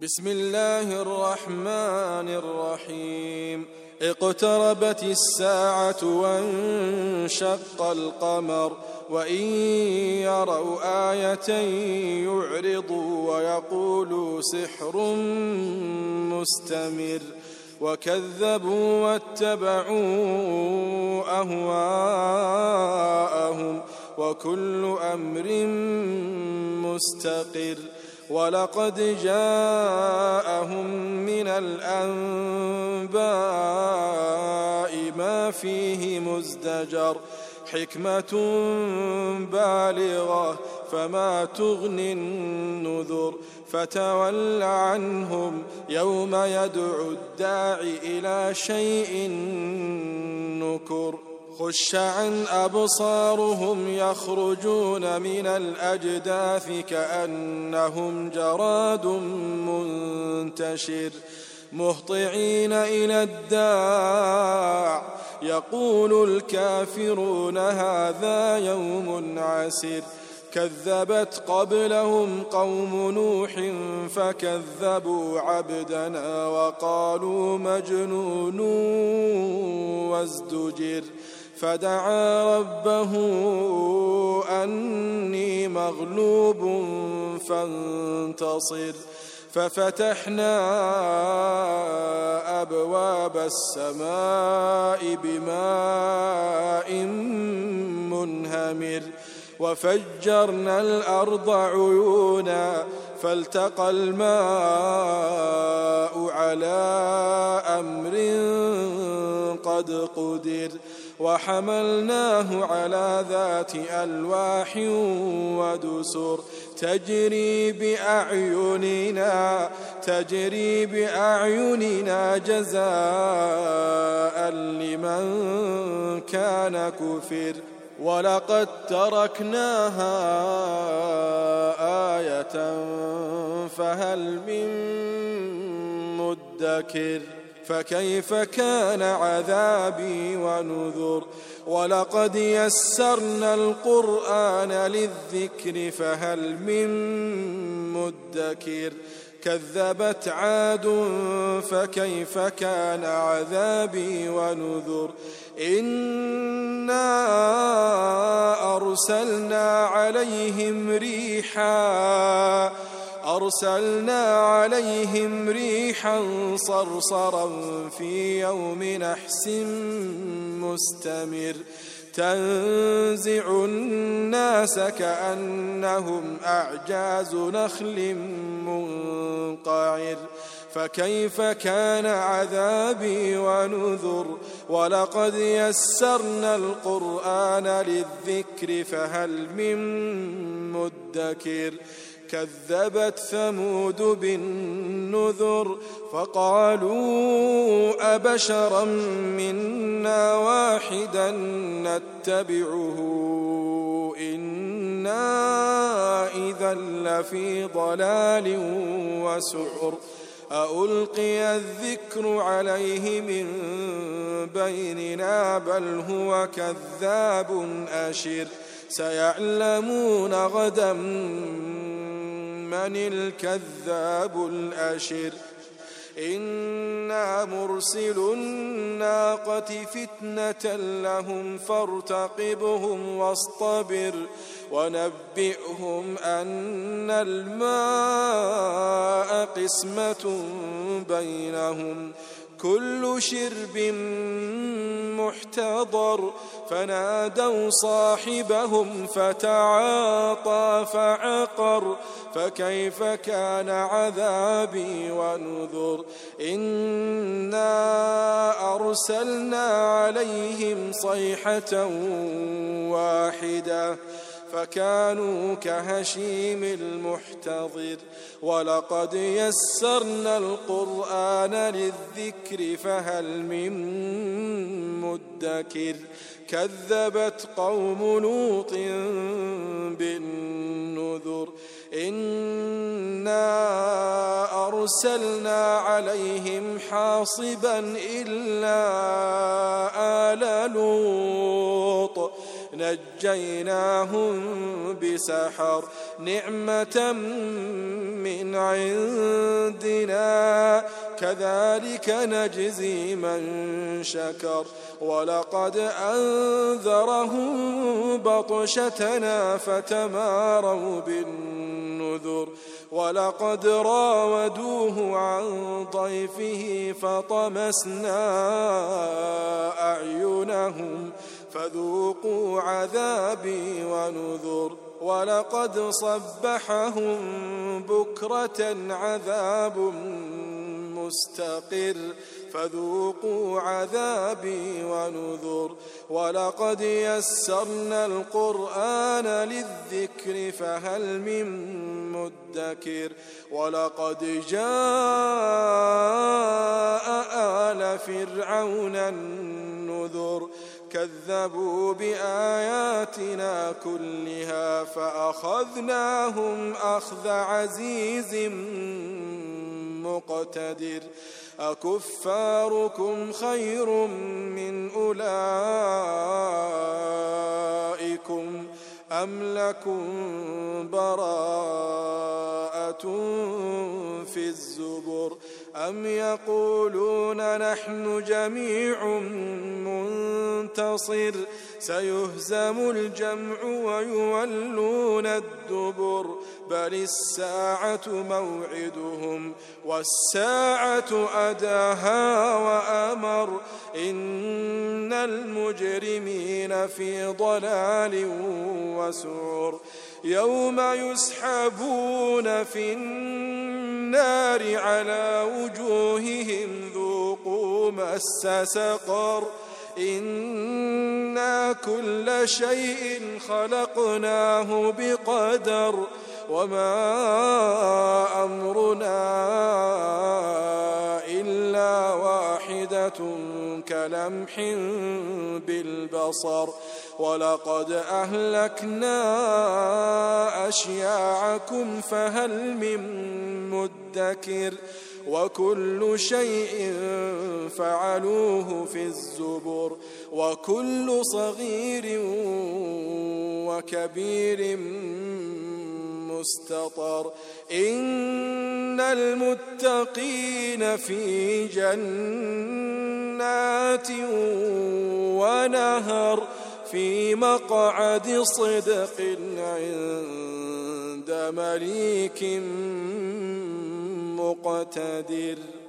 بسم الله الرحمن الرحيم. اقتربت الساعة وانشق القمر وإن يروا آية يعرضوا ويقولوا سحر مستمر وكذبوا واتبعوا أهواءهم وكل أمر مستقر. ولقد جاءهم من الأنباء ما فيه مزدجر حكمة بالغة فما تغني النذر. فتول عنهم يوم يدعو الداع إلى شيء نكر. خش عن أبصارهم يخرجون من الأجداث كأنهم جراد منتشر مهطعين إلى الداع يقول الكافرون هذا يوم عسر. كذبت قبلهم قوم نوح فكذبوا عبدنا وقالوا مجنون وازدجر. فدعا ربه أني مغلوب فانتصر. ففتحنا أبواب السماء بماء منهمر وفجرنا الأرض عيونا فالتقى الماء على أمر قد قدر. وحملناه على ذات ألواح ودسر تجري بأعيننا جزاء لمن كان كفر. ولقد تركناها آية فهل من مدكر. فكيف كان عذابي ونذر. ولقد يسرنا القرآن للذكر فهل من مدكر. كذبت عاد فكيف كان عذابي ونذر. إنا أرسلنا عليهم ريحا صرصرا في يوم نحس مستمر تنزع الناس كأنهم أعجاز نخل منقعر. فكيف كان عذابي ونذر. ولقد يسرنا القرآن للذكر فهل من مدكر. كذبت ثمود بالنذر فقالوا أبشرا منا واحدا نتبعه إنا إذا لفي ضلال وسعر. أألقي الذكر عليه من بيننا بل هو كذاب أشر. سيعلمون غدا من الكذاب الأشر. إنا مرسل الناقة فتنة لهم فارتقبهم واصطبر ونبئهم أن الماء قسمة بينهم كل شرب محتضر. فنادوا صاحبهم فتعاطى فعقر. فكيف كان عذابي ونذر. إنا أرسلنا عليهم صيحة واحدة فكانوا كهشيم المحتضر. ولقد يسرنا القرآن للذكر فهل من مدكر. كذبت قوم لوط بالنذر. إنا أرسلنا عليهم حاصبا إلا آل لوط نجيناهم بسحر نعمة من عندنا كذلك نجزي من شكر ولقد أنذرهم بطشتنا فتماروا بالنذر ولقد راودوه عن ضيفه فطمسنا أعينهم فذوقوا عذابي ونذر ولقد صبحهم بكرة عذاب مستقر فذوقوا عذابي ونذر ولقد يسرنا القرآن للذكر فهل من مدكر ولقد جاء آل فرعون النذر كذبوا بآياتنا كلها فأخذناهم أخذ عزيز مقتدر أكفاركم خير من أولئكم أم لكم براءة في الزبر أم يقولون نحن جميع منتصر سيهزم الجمع ويولون الدبر بل الساعة موعدهم والساعة أداها وأمر إن المجرمين في ضلال وسعر يوم يسحبون في النار على وجوههم ذوقوا مس سقر إنا كل شيء خلقناه بقدر وما أمرنا إلا واحدة كلمح بالبصر ولقد أهلكنا أشياعكم فهل من مدكر وكل شيء فعلوه في الزبر وكل صغير وكبير مستطر إن المتقين في جنات ونهر في مقعد صدق عند مليك مقتدر.